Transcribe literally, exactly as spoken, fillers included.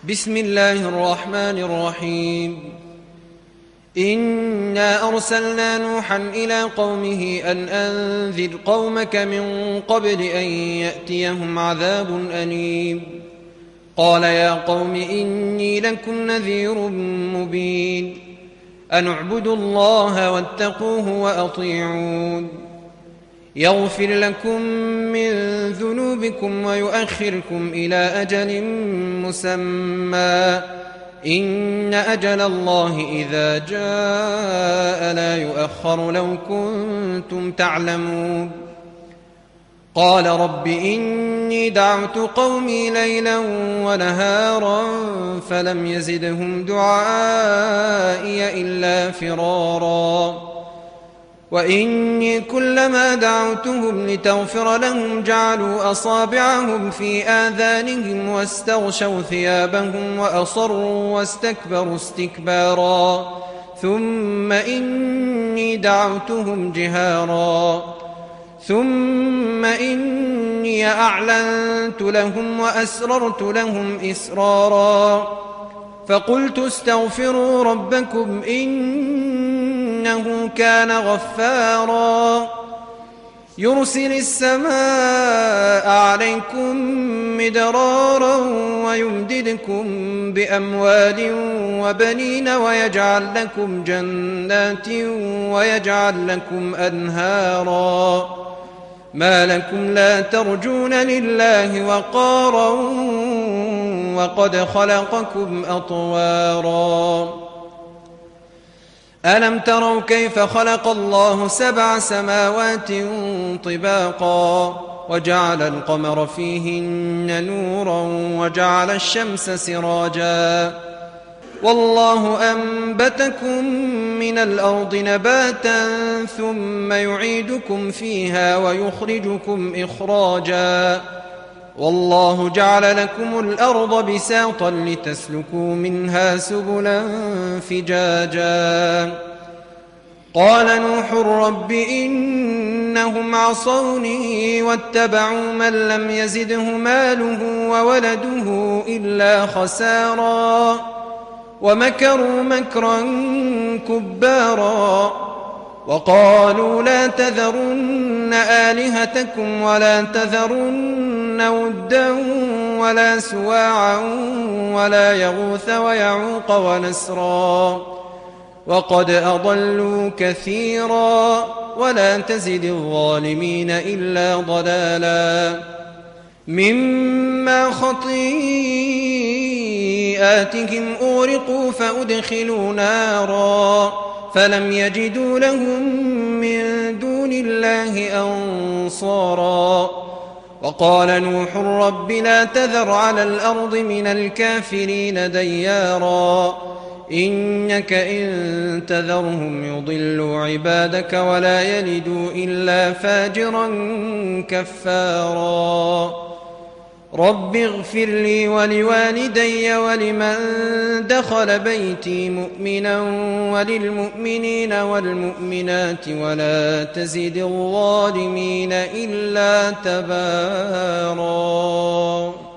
بسم الله الرحمن الرحيم إنا أرسلنا نوحا إلى قومه أن أنذر قومك من قبل أن يأتيهم عذاب أليم قال يا قوم إني لكم نذير مبين أن اعبدوا الله واتقوه وأطيعون يغفر لكم من ذنوبكم ويؤخركم إلى أجل مسمى إن أجل الله إذا جاء لا يؤخر لو كنتم تعلمون قال رب إني دعوت قومي ليلا ونهارا فلم يزدهم دعائي إلا فرارا وإني كلما دعوتهم لتغفر لهم جعلوا أصابعهم في آذانهم واستغشوا ثيابهم وأصروا واستكبروا استكبارا ثم إني دعوتهم جهارا ثم إني أعلنت لهم وأسررت لهم إسرارا فقلت استغفروا ربكم إنه كان غفارا يرسل السماء عليكم مدرارا ويمددكم بأموال وبنين ويجعل لكم جنات ويجعل لكم أنهارا ما لكم لا ترجون لله وقارا وقد خلقكم أطوارا ألم تروا كيف خلق الله سبع سماوات طباقا وجعل القمر فيهن نورا وجعل الشمس سراجا والله أنبتكم من الأرض نباتا ثم يعيدكم فيها ويخرجكم إخراجا والله جعل لكم الأرض بساطا لتسلكوا منها سبلا فجاجا قال نوح رب إنهم عصوني واتبعوا من لم يزده ماله وولده إلا خسارا ومكروا مكرا كبارا وقالوا لا تذرن آلهتكم ولا تذرن ودا ولا سواعا ولا يغوث ويعوق ونسرا وقد أضلوا كثيرا ولا تزد الظالمين إلا ضلالا مما خطيئاتهم أغرقوا فأدخلوا نارا فلم يجدوا لهم من دون الله أنصارا وقال نوح رب لا تذر على الأرض من الكافرين ديارا إنك إن تذرهم يضلوا عبادك ولا يلدوا إلا فاجرا كفارا رب اغفر لي ولوالدي ولمن دخل بيتي مؤمنا وللمؤمنين والمؤمنات ولا تزد الظالمين إلا تبارا.